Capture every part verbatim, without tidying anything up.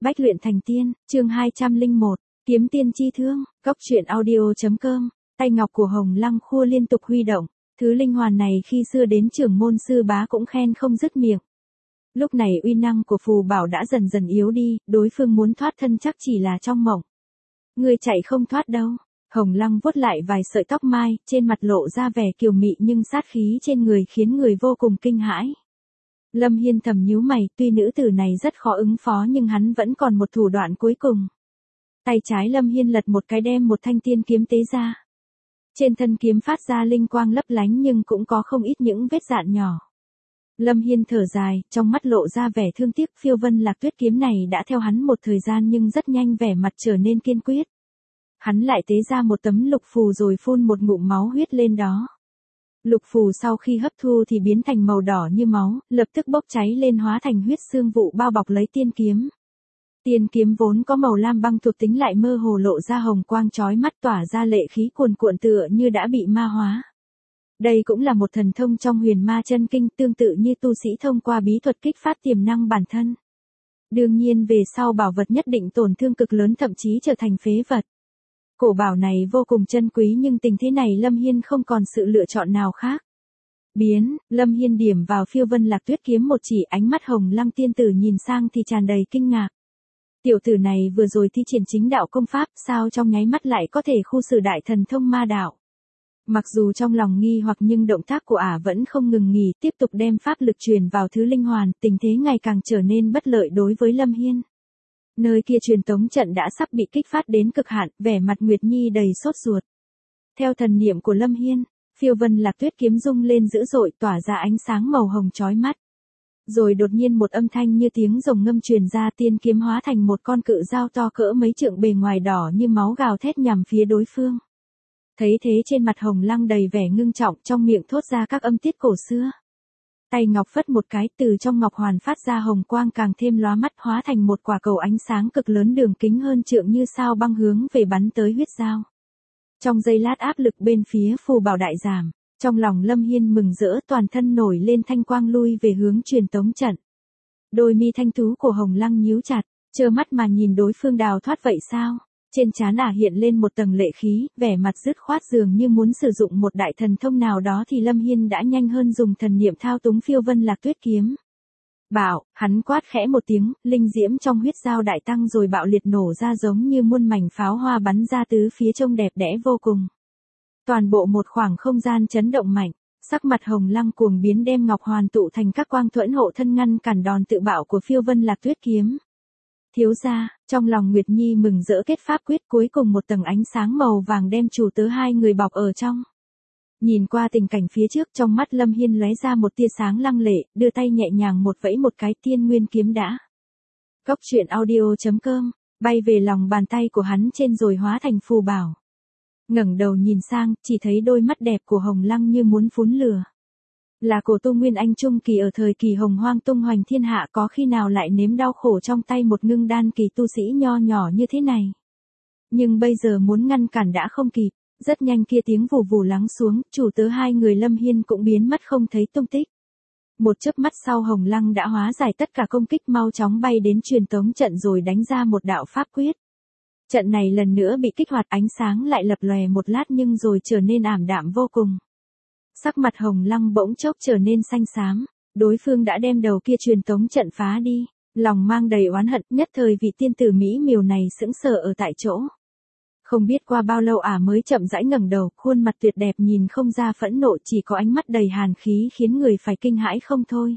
Bách luyện thành tiên, chương hai trăm lẻ một, kiếm tiên chi thương, góc truyện audio.com, tay ngọc của Hồng Lăng khua liên tục huy động, thứ linh hoàn này khi xưa đến trưởng môn sư bá cũng khen không dứt miệng. Lúc này uy năng của phù bảo đã dần dần yếu đi, đối phương muốn thoát thân chắc chỉ là trong mộng. Người chạy không thoát đâu. Hồng Lăng vuốt lại vài sợi tóc mai, trên mặt lộ ra vẻ kiều mị nhưng sát khí trên người khiến người vô cùng kinh hãi. Lâm Hiên thầm nhíu mày, tuy nữ tử này rất khó ứng phó nhưng hắn vẫn còn một thủ đoạn cuối cùng. Tay trái Lâm Hiên lật một cái đem một thanh tiên kiếm tế ra. Trên thân kiếm phát ra linh quang lấp lánh nhưng cũng có không ít những vết rạn nhỏ. Lâm Hiên thở dài, trong mắt lộ ra vẻ thương tiếc, phiêu vân lạc tuyết kiếm này đã theo hắn một thời gian nhưng rất nhanh vẻ mặt trở nên kiên quyết. Hắn lại tế ra một tấm lục phù rồi phun một ngụm máu huyết lên đó. Lục phù sau khi hấp thu thì biến thành màu đỏ như máu, lập tức bốc cháy lên hóa thành huyết xương vụ bao bọc lấy tiên kiếm. Tiên kiếm vốn có màu lam băng thuộc tính lại mơ hồ lộ ra hồng quang chói mắt tỏa ra lệ khí cuồn cuộn tựa như đã bị ma hóa. Đây cũng là một thần thông trong huyền ma chân kinh, tương tự như tu sĩ thông qua bí thuật kích phát tiềm năng bản thân. Đương nhiên về sau bảo vật nhất định tổn thương cực lớn thậm chí trở thành phế vật. Cổ bảo này vô cùng chân quý nhưng tình thế này Lâm Hiên không còn sự lựa chọn nào khác. Biến, Lâm Hiên điểm vào phiêu vân lạc tuyết kiếm một chỉ, ánh mắt Hồng Lăng tiên tử nhìn sang thì tràn đầy kinh ngạc. Tiểu tử này vừa rồi thi triển chính đạo công pháp, sao trong nháy mắt lại có thể khu xử đại thần thông ma đạo. Mặc dù trong lòng nghi hoặc nhưng động tác của ả vẫn không ngừng nghỉ, tiếp tục đem pháp lực truyền vào thứ linh hoàn, tình thế ngày càng trở nên bất lợi đối với Lâm Hiên. Nơi kia truyền tống trận đã sắp bị kích phát đến cực hạn, vẻ mặt Nguyệt Nhi đầy sốt ruột. Theo thần niệm của Lâm Hiên, phiêu vân lạc tuyết kiếm rung lên dữ dội tỏa ra ánh sáng màu hồng chói mắt. Rồi đột nhiên một âm thanh như tiếng rồng ngâm truyền ra, tiên kiếm hóa thành một con cự dao to cỡ mấy trượng bề ngoài đỏ như máu gào thét nhằm phía đối phương. Thấy thế trên mặt Hồng Lăng đầy vẻ ngưng trọng, trong miệng thốt ra các âm tiết cổ xưa. Tay ngọc phất một cái, từ trong ngọc hoàn phát ra hồng quang càng thêm lóa mắt, hóa thành một quả cầu ánh sáng cực lớn đường kính hơn trượng như sao băng hướng về bắn tới huyết dao. Trong giây lát áp lực bên phía phù bảo đại giảm, trong lòng Lâm Hiên mừng rỡ, toàn thân nổi lên thanh quang lui về hướng truyền tống trận. Đôi mi thanh tú của Hồng Lăng nhíu chặt, trơ mắt mà nhìn đối phương đào thoát vậy sao? Trên trán ả hiện lên một tầng lệ khí, vẻ mặt dứt khoát dường như muốn sử dụng một đại thần thông nào đó thì Lâm Hiên đã nhanh hơn dùng thần niệm thao túng phiêu vân lạc tuyết kiếm. Bảo, hắn quát khẽ một tiếng, linh diễm trong huyết dao đại tăng rồi bạo liệt nổ ra giống như muôn mảnh pháo hoa bắn ra tứ phía trông đẹp đẽ vô cùng. Toàn bộ một khoảng không gian chấn động mạnh, sắc mặt Hồng Lăng cuồng biến đem ngọc hoàn tụ thành các quang thuẫn hộ thân ngăn cản đòn tự bạo của phiêu vân lạc tuyết kiếm. Thiếu gia, trong lòng Nguyệt Nhi mừng rỡ kết pháp quyết, cuối cùng một tầng ánh sáng màu vàng đem chủ tớ hai người bọc ở trong. Nhìn qua tình cảnh phía trước, trong mắt Lâm Hiên lóe ra một tia sáng lăng lệ, đưa tay nhẹ nhàng một vẫy một cái, tiên nguyên kiếm đã. Góc truyện audio.com, bay về lòng bàn tay của hắn trên rồi hóa thành phù bảo. Ngẩng đầu nhìn sang, chỉ thấy đôi mắt đẹp của Hồng Lăng như muốn phún lửa. Là cổ tu Nguyên Anh trung kỳ ở thời kỳ hồng hoang tung hoành thiên hạ, có khi nào lại nếm đau khổ trong tay một ngưng đan kỳ tu sĩ nho nhỏ như thế này. Nhưng bây giờ muốn ngăn cản đã không kịp, rất nhanh kia tiếng vù vù lắng xuống, chủ tớ hai người Lâm Hiên cũng biến mất không thấy tung tích. Một chớp mắt sau Hồng Lăng đã hóa giải tất cả công kích, mau chóng bay đến truyền tống trận rồi đánh ra một đạo pháp quyết. Trận này lần nữa bị kích hoạt, ánh sáng lại lập lòe một lát nhưng rồi trở nên ảm đạm vô cùng. Sắc mặt Hồng Lăng bỗng chốc trở nên xanh xám, đối phương đã đem đầu kia truyền tống trận phá đi, lòng mang đầy oán hận, nhất thời vị tiên tử mỹ miều này sững sờ ở tại chỗ. Không biết qua bao lâu ả mới chậm rãi ngẩng đầu, khuôn mặt tuyệt đẹp nhìn không ra phẫn nộ, chỉ có ánh mắt đầy hàn khí khiến người phải kinh hãi không thôi.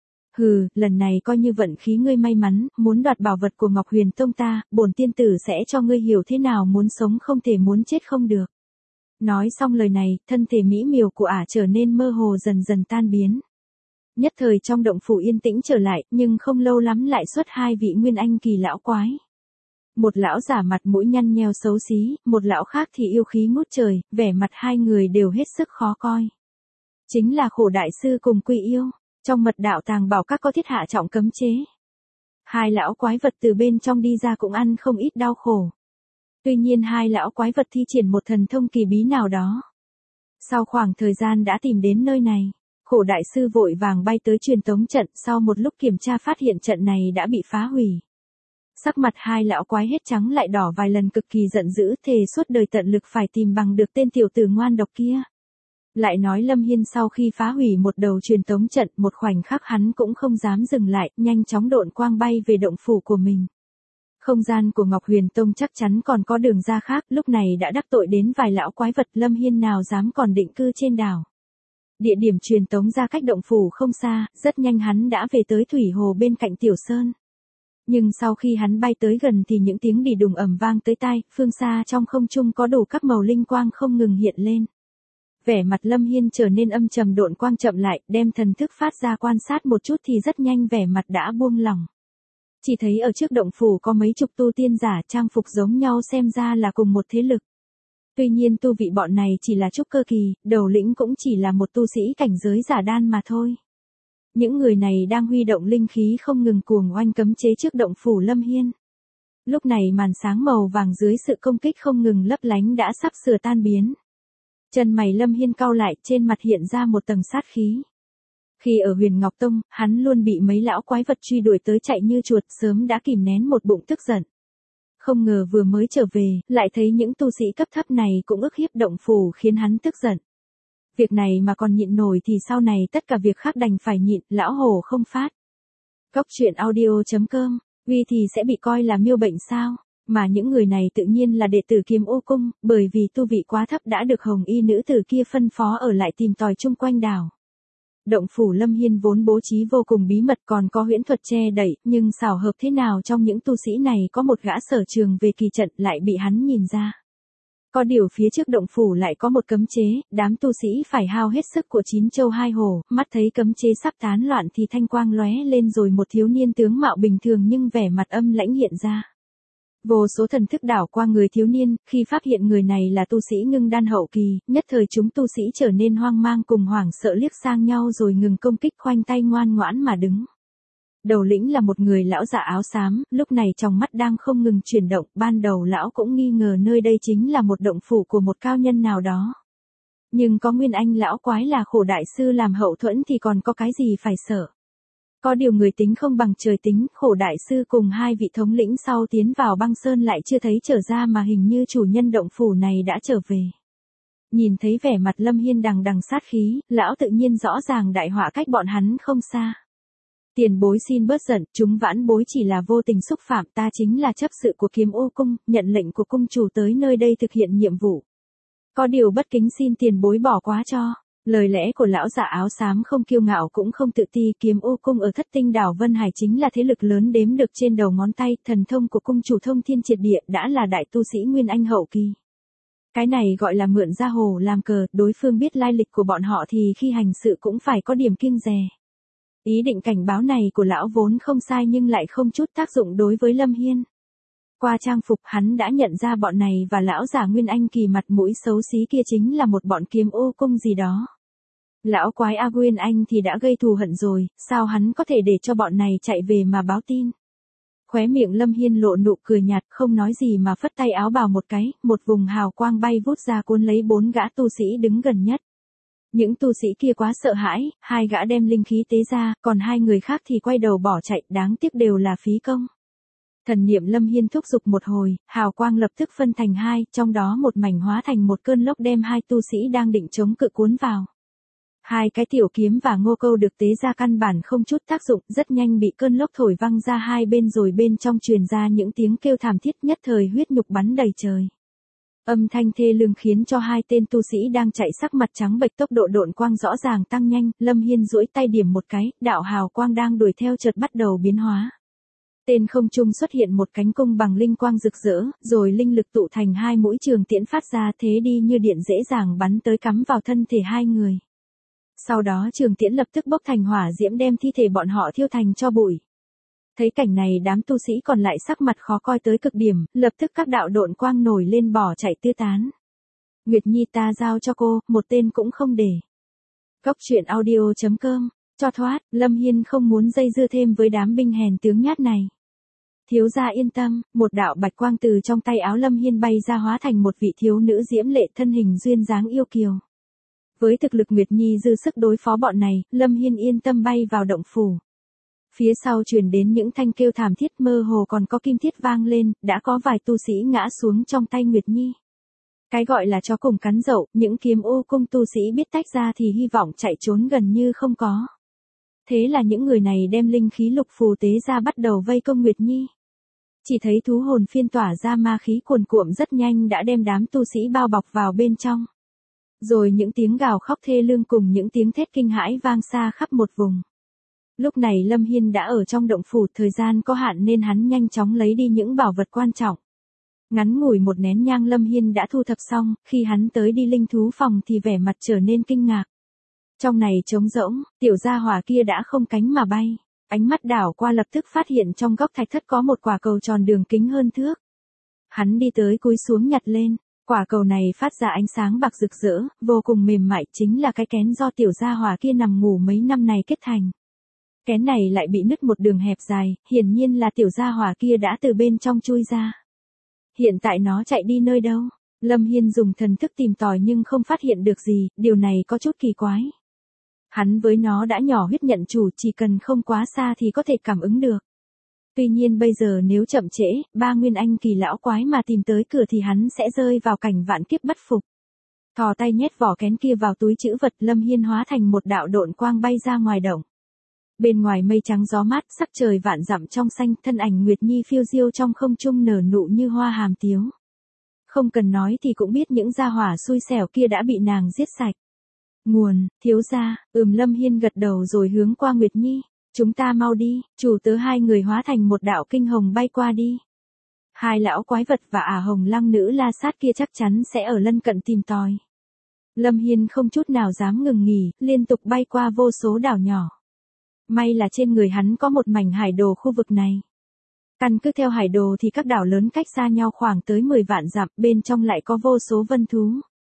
Hừ, lần này coi như vận khí ngươi may mắn, muốn đoạt bảo vật của Ngọc Huyền Tông ta, bổn tiên tử sẽ cho ngươi hiểu thế nào muốn sống không thể muốn chết không được. Nói xong lời này, thân thể mỹ miều của ả trở nên mơ hồ dần dần tan biến. Nhất thời trong động phủ yên tĩnh trở lại, nhưng không lâu lắm lại xuất hai vị Nguyên Anh kỳ lão quái. Một lão giả mặt mũi nhăn nheo xấu xí, một lão khác thì yêu khí ngút trời, vẻ mặt hai người đều hết sức khó coi. Chính là Khổ đại sư cùng Quỷ yêu, trong mật đạo tàng bảo các có thiết hạ trọng cấm chế. Hai lão quái vật từ bên trong đi ra cũng ăn không ít đau khổ. Tuy nhiên hai lão quái vật thi triển một thần thông kỳ bí nào đó. Sau khoảng thời gian đã tìm đến nơi này, Khổ đại sư vội vàng bay tới truyền tống trận, sau một lúc kiểm tra phát hiện trận này đã bị phá hủy. Sắc mặt hai lão quái hết trắng lại đỏ vài lần, cực kỳ giận dữ, thề suốt đời tận lực phải tìm bằng được tên tiểu tử ngoan độc kia. Lại nói Lâm Hiên sau khi phá hủy một đầu truyền tống trận, một khoảnh khắc hắn cũng không dám dừng lại, nhanh chóng độn quang bay về động phủ của mình. Không gian của Ngọc Huyền Tông chắc chắn còn có đường ra khác, lúc này đã đắc tội đến vài lão quái vật, Lâm Hiên nào dám còn định cư trên đảo. Địa điểm truyền tống ra cách động phủ không xa, rất nhanh hắn đã về tới thủy hồ bên cạnh Tiểu Sơn. Nhưng sau khi hắn bay tới gần thì những tiếng đì đùng ầm vang tới tai, phương xa trong không trung có đủ các màu linh quang không ngừng hiện lên. Vẻ mặt Lâm Hiên trở nên âm trầm, độn quang chậm lại, đem thần thức phát ra quan sát một chút thì rất nhanh vẻ mặt đã buông lỏng. Chỉ thấy ở trước động phủ có mấy chục tu tiên giả trang phục giống nhau, xem ra là cùng một thế lực. Tuy nhiên tu vị bọn này chỉ là trúc cơ kỳ, đầu lĩnh cũng chỉ là một tu sĩ cảnh giới giả đan mà thôi. Những người này đang huy động linh khí không ngừng cuồng oanh cấm chế trước động phủ Lâm Hiên. Lúc này màn sáng màu vàng dưới sự công kích không ngừng lấp lánh đã sắp sửa tan biến. Chân mày Lâm Hiên cau lại, trên mặt hiện ra một tầng sát khí. Khi ở Huyền Ngọc Tông, hắn luôn bị mấy lão quái vật truy đuổi tới chạy như chuột, sớm đã kìm nén một bụng tức giận. Không ngờ vừa mới trở về, lại thấy những tu sĩ cấp thấp này cũng ức hiếp động phủ, khiến hắn tức giận. Việc này mà còn nhịn nổi thì sau này tất cả việc khác đành phải nhịn, lão hổ không phát. Cốc truyện audio chấm com, uy thì sẽ bị coi là miêu bệnh sao? Mà những người này tự nhiên là đệ tử Kiếm Ô Cung, bởi vì tu vị quá thấp đã được hồng y nữ tử kia phân phó ở lại tìm tòi chung quanh đảo. Động phủ Lâm Hiên vốn bố trí vô cùng bí mật, còn có huyễn thuật che đậy, nhưng xảo hợp thế nào trong những tu sĩ này có một gã sở trường về kỳ trận lại bị hắn nhìn ra. Có điều phía trước động phủ lại có một cấm chế, đám tu sĩ phải hao hết sức của chín châu hai hổ, mắt thấy cấm chế sắp tán loạn thì thanh quang lóe lên rồi một thiếu niên tướng mạo bình thường nhưng vẻ mặt âm lãnh hiện ra. Vô số thần thức đảo qua người thiếu niên, khi phát hiện người này là tu sĩ ngưng đan hậu kỳ, nhất thời chúng tu sĩ trở nên hoang mang cùng hoảng sợ, liếc sang nhau rồi ngừng công kích, khoanh tay ngoan ngoãn mà đứng. Đầu lĩnh là một người lão già áo xám, lúc này trong mắt đang không ngừng chuyển động, ban đầu lão cũng nghi ngờ nơi đây chính là một động phủ của một cao nhân nào đó. Nhưng có Nguyên Anh lão quái là Khổ đại sư làm hậu thuẫn thì còn có cái gì phải sợ. Có điều người tính không bằng trời tính, Khổ đại sư cùng hai vị thống lĩnh sau tiến vào băng sơn lại chưa thấy trở ra mà hình như chủ nhân động phủ này đã trở về. Nhìn thấy vẻ mặt Lâm Hiên đằng đằng sát khí, lão tự nhiên rõ ràng đại họa cách bọn hắn không xa. Tiền bối xin bớt giận, chúng vãn bối chỉ là vô tình xúc phạm, ta chính là chấp sự của Kiếm Ô Cung, nhận lệnh của cung chủ tới nơi đây thực hiện nhiệm vụ. Có điều bất kính xin tiền bối bỏ quá cho. Lời lẽ của lão già áo xám không kiêu ngạo cũng không tự ti, Kiếm Ô Cung ở Thất Tinh đảo Vân Hải chính là thế lực lớn đếm được trên đầu ngón tay, thần thông của cung chủ thông thiên triệt địa, đã là đại tu sĩ Nguyên Anh hậu kỳ. Cái này gọi là mượn ra hồ làm cờ, đối phương biết lai lịch của bọn họ thì khi hành sự cũng phải có điểm kiêng dè. Ý định cảnh báo này của lão vốn không sai nhưng lại không chút tác dụng đối với Lâm Hiên. Qua trang phục hắn đã nhận ra bọn này và lão giả Nguyên Anh kỳ mặt mũi xấu xí kia chính là một bọn Kiếm Ô Cung gì đó. Lão quái A Nguyên Anh thì đã gây thù hận rồi, sao hắn có thể để cho bọn này chạy về mà báo tin. Khóe miệng Lâm Hiên lộ nụ cười nhạt, không nói gì mà phất tay áo bào một cái, một vùng hào quang bay vút ra cuốn lấy bốn gã tu sĩ đứng gần nhất. Những tu sĩ kia quá sợ hãi, hai gã đem linh khí tế ra, còn hai người khác thì quay đầu bỏ chạy, đáng tiếc đều là phí công. Thần niệm Lâm Hiên thúc giục một hồi, hào quang lập tức phân thành hai, trong đó một mảnh hóa thành một cơn lốc đem hai tu sĩ đang định chống cự cuốn vào. Hai cái tiểu kiếm và ngô câu được tế ra căn bản không chút tác dụng, rất nhanh bị cơn lốc thổi văng ra hai bên rồi bên trong truyền ra những tiếng kêu thảm thiết, nhất thời huyết nhục bắn đầy trời. Âm thanh thê lương khiến cho hai tên tu sĩ đang chạy sắc mặt trắng bệch, tốc độ độn quang rõ ràng tăng nhanh, Lâm Hiên duỗi tay điểm một cái, đạo hào quang đang đuổi theo chợt bắt đầu biến hóa. Tên không trung xuất hiện một cánh cung bằng linh quang rực rỡ, rồi linh lực tụ thành hai mũi trường tiễn phát ra, thế đi như điện dễ dàng bắn tới cắm vào thân thể hai người. Sau đó trường tiễn lập tức bốc thành hỏa diễm đem thi thể bọn họ thiêu thành tro bụi. Thấy cảnh này đám tu sĩ còn lại sắc mặt khó coi tới cực điểm, lập tức các đạo độn quang nổi lên bỏ chạy tứ tán. Nguyệt Nhi ta giao cho cô, một tên cũng không để. Cốc truyện audio chấm com, cho thoát, Lâm Hiên không muốn dây dưa thêm với đám binh hèn tướng nhát này. Thiếu gia yên tâm, một đạo bạch quang từ trong tay áo Lâm Hiên bay ra hóa thành một vị thiếu nữ diễm lệ thân hình duyên dáng yêu kiều. Với thực lực Nguyệt Nhi dư sức đối phó bọn này, Lâm Hiên yên tâm bay vào động phủ. Phía sau truyền đến những thanh kêu thảm thiết, mơ hồ còn có kim thiết vang lên, đã có vài tu sĩ ngã xuống trong tay Nguyệt Nhi. Cái gọi là chó cùng cắn dậu, những kiếm ô cung tu sĩ biết tách ra thì hy vọng chạy trốn gần như không có. Thế là những người này đem linh khí lục phù tế ra bắt đầu vây công Nguyệt Nhi. Chỉ thấy thú hồn phiên tỏa ra ma khí cuồn cuộn rất nhanh đã đem đám tu sĩ bao bọc vào bên trong. Rồi những tiếng gào khóc thê lương cùng những tiếng thét kinh hãi vang xa khắp một vùng. Lúc này Lâm Hiên đã ở trong động phủ, thời gian có hạn nên hắn nhanh chóng lấy đi những bảo vật quan trọng. Ngắn ngủi một nén nhang Lâm Hiên đã thu thập xong, khi hắn tới đi linh thú phòng thì vẻ mặt trở nên kinh ngạc. Trong này trống rỗng, tiểu gia hỏa kia đã không cánh mà bay. Ánh mắt đảo qua lập tức phát hiện trong góc thạch thất có một quả cầu tròn đường kính hơn thước. Hắn đi tới cúi xuống nhặt lên, quả cầu này phát ra ánh sáng bạc rực rỡ, vô cùng mềm mại, chính là cái kén do tiểu gia hỏa kia nằm ngủ mấy năm này kết thành. Kén này lại bị nứt một đường hẹp dài, hiển nhiên là tiểu gia hỏa kia đã từ bên trong chui ra. Hiện tại nó chạy đi nơi đâu? Lâm Hiên dùng thần thức tìm tòi nhưng không phát hiện được gì, điều này có chút kỳ quái. Hắn với nó đã nhỏ huyết nhận chủ, chỉ cần không quá xa thì có thể cảm ứng được. Tuy nhiên bây giờ nếu chậm trễ, ba nguyên anh kỳ lão quái mà tìm tới cửa thì hắn sẽ rơi vào cảnh vạn kiếp bất phục. Thò tay nhét vỏ kén kia vào túi trữ vật, Lâm Hiên hóa thành một đạo độn quang bay ra ngoài động. Bên ngoài mây trắng gió mát, sắc trời vạn dặm trong xanh, thân ảnh Nguyệt Nhi phiêu diêu trong không trung nở nụ như hoa hàm tiếu. Không cần nói thì cũng biết những gia hỏa xui xẻo kia đã bị nàng giết sạch. Nguồn, thiếu gia, ừm Lâm Hiên gật đầu rồi hướng qua Nguyệt Nhi. Chúng ta mau đi, chủ tớ hai người hóa thành một đạo kinh hồng bay qua đi. Hai lão quái vật và ả hồng lăng nữ la sát kia chắc chắn sẽ ở lân cận tìm tòi. Lâm Hiên không chút nào dám ngừng nghỉ, liên tục bay qua vô số đảo nhỏ. May là trên người hắn có một mảnh hải đồ khu vực này. Căn cứ theo hải đồ thì các đảo lớn cách xa nhau khoảng tới mười vạn dặm, bên trong lại có vô số vân thú.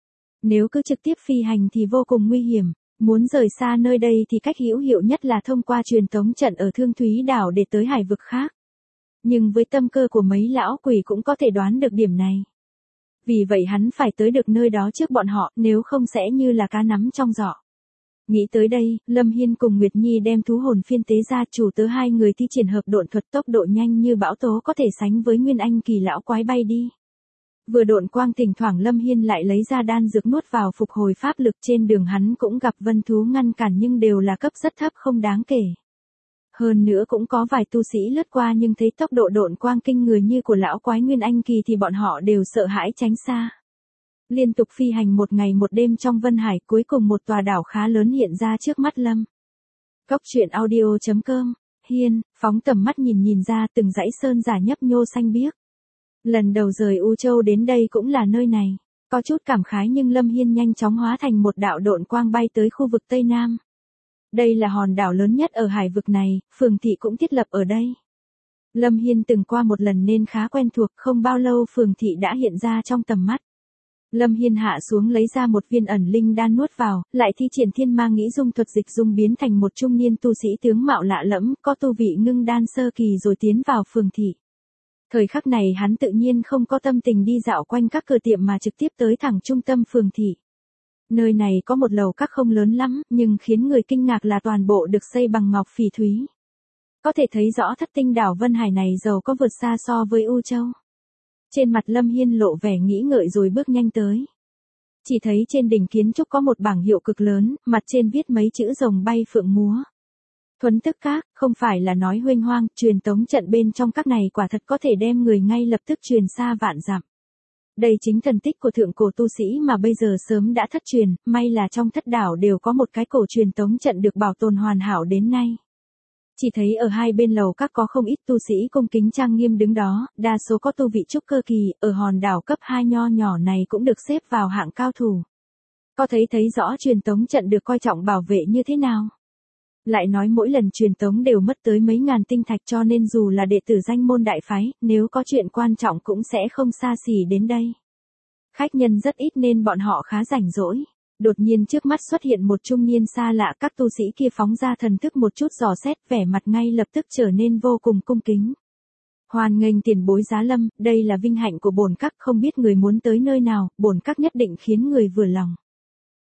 Nếu cứ trực tiếp phi hành thì vô cùng nguy hiểm, muốn rời xa nơi đây thì cách hữu hiệu nhất là thông qua truyền tống trận ở Thương Thúy đảo để tới hải vực khác. Nhưng với tâm cơ của mấy lão quỷ cũng có thể đoán được điểm này. Vì vậy hắn phải tới được nơi đó trước bọn họ, nếu không sẽ như là cá nắm trong giỏ. Nghĩ tới đây, Lâm Hiên cùng Nguyệt Nhi đem thú hồn phiên tế ra, chủ tớ hai người thi triển hợp độn thuật, tốc độ nhanh như bão tố, có thể sánh với nguyên anh kỳ lão quái bay đi. Vừa độn quang thỉnh thoảng Lâm Hiên lại lấy ra đan dược nuốt vào phục hồi pháp lực, trên đường hắn cũng gặp vân thú ngăn cản nhưng đều là cấp rất thấp không đáng kể. Hơn nữa cũng có vài tu sĩ lướt qua nhưng thấy tốc độ độn quang kinh người như của lão quái nguyên anh kỳ thì bọn họ đều sợ hãi tránh xa. Liên tục phi hành một ngày một đêm trong Vân Hải, cuối cùng một tòa đảo khá lớn hiện ra trước mắt Lâm. Cốc truyện audio chấm com, Hiên, phóng tầm mắt nhìn nhìn ra từng dãy sơn giả nhấp nhô xanh biếc. Lần đầu rời U Châu đến đây cũng là nơi này. Có chút cảm khái nhưng Lâm Hiên nhanh chóng hóa thành một đạo độn quang bay tới khu vực Tây Nam. Đây là hòn đảo lớn nhất ở hải vực này, phường thị cũng thiết lập ở đây. Lâm Hiên từng qua một lần nên khá quen thuộc, không bao lâu phường thị đã hiện ra trong tầm mắt. Lâm Hiên hạ xuống lấy ra một viên ẩn linh đan nuốt vào, lại thi triển thiên ma nghĩ dung thuật dịch dung biến thành một trung niên tu sĩ tướng mạo lạ lẫm, có tu vị ngưng đan sơ kỳ rồi tiến vào phường thị. Thời khắc này hắn tự nhiên không có tâm tình đi dạo quanh các cửa tiệm mà trực tiếp tới thẳng trung tâm phường thị. Nơi này có một lầu các không lớn lắm, nhưng khiến người kinh ngạc là toàn bộ được xây bằng ngọc phỉ thúy. Có thể thấy rõ thất tinh đảo Vân Hải này giàu có vượt xa so với U Châu. Trên mặt Lâm Hiên lộ vẻ nghĩ ngợi rồi bước nhanh tới. Chỉ thấy trên đỉnh kiến trúc có một bảng hiệu cực lớn, mặt trên viết mấy chữ rồng bay phượng múa. Thuấn tức các, không phải là nói huênh hoang, truyền tống trận bên trong các này quả thật có thể đem người ngay lập tức truyền xa vạn dặm. Đây chính thần tích của thượng cổ tu sĩ mà bây giờ sớm đã thất truyền, may là trong thất đảo đều có một cái cổ truyền tống trận được bảo tồn hoàn hảo đến nay. Chỉ thấy ở hai bên lầu các có không ít tu sĩ cung kính trang nghiêm đứng đó, đa số có tu vị trúc cơ kỳ, ở hòn đảo cấp hai nho nhỏ này cũng được xếp vào hạng cao thủ. Có thấy thấy rõ truyền tống trận được coi trọng bảo vệ như thế nào? Lại nói mỗi lần truyền tống đều mất tới mấy ngàn tinh thạch, cho nên dù là đệ tử danh môn đại phái, nếu có chuyện quan trọng cũng sẽ không xa xỉ đến đây. Khách nhân rất ít nên bọn họ khá rảnh rỗi. Đột nhiên trước mắt xuất hiện một trung niên xa lạ, các tu sĩ kia phóng ra thần thức một chút dò xét, vẻ mặt ngay lập tức trở nên vô cùng cung kính. Hoan nghênh tiền bối Giá Lâm, đây là vinh hạnh của bổn các, không biết người muốn tới nơi nào, bổn các nhất định khiến người vừa lòng.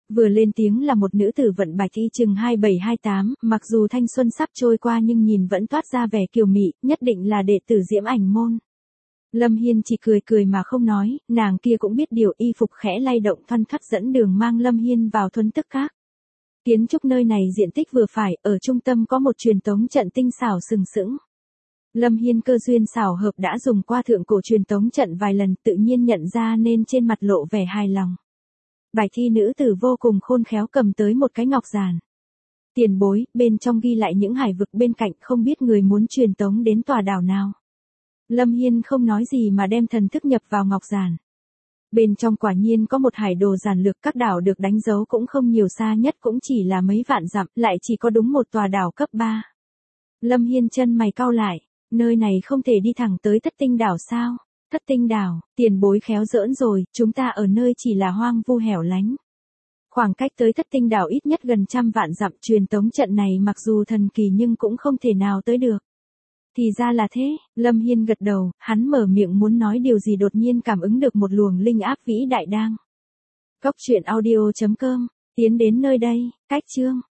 Vừa lên tiếng là một nữ tử vận bạch y chừng hai bảy hai tám, mặc dù thanh xuân sắp trôi qua nhưng nhìn vẫn toát ra vẻ kiều mị, nhất định là đệ tử Diễm Ảnh môn. Lâm Hiên chỉ cười cười mà không nói, nàng kia cũng biết điều, y phục khẽ lay động thoăn thoắt dẫn đường mang Lâm Hiên vào Thuần Tức Các. Kiến trúc nơi này diện tích vừa phải, ở trung tâm có một truyền tống trận tinh xảo sừng sững. Lâm Hiên cơ duyên xảo hợp đã dùng qua thượng cổ truyền tống trận vài lần, tự nhiên nhận ra nên trên mặt lộ vẻ hài lòng. Bài thi nữ tử vô cùng khôn khéo cầm tới một cái ngọc giản. Tiền bối, bên trong ghi lại những hải vực bên cạnh, không biết người muốn truyền tống đến tòa đảo nào. Lâm Hiên không nói gì mà đem thần thức nhập vào ngọc giản. Bên trong quả nhiên có một hải đồ giản lược, các đảo được đánh dấu cũng không nhiều, xa nhất cũng chỉ là mấy vạn dặm, lại chỉ có đúng một tòa đảo cấp ba. Lâm Hiên chân mày cau lại, nơi này không thể đi thẳng tới Thất Tinh đảo sao? Thất Tinh đảo, tiền bối khéo giỡn rồi, chúng ta ở nơi chỉ là hoang vu hẻo lánh. Khoảng cách tới Thất Tinh đảo ít nhất gần trăm vạn dặm, truyền tống trận này mặc dù thần kỳ nhưng cũng không thể nào tới được. Thì ra là thế, Lâm Hiên gật đầu, hắn mở miệng muốn nói điều gì đột nhiên cảm ứng được một luồng linh áp vĩ đại đang. Cốc truyện audio chấm com, tiến đến nơi đây, cách chương.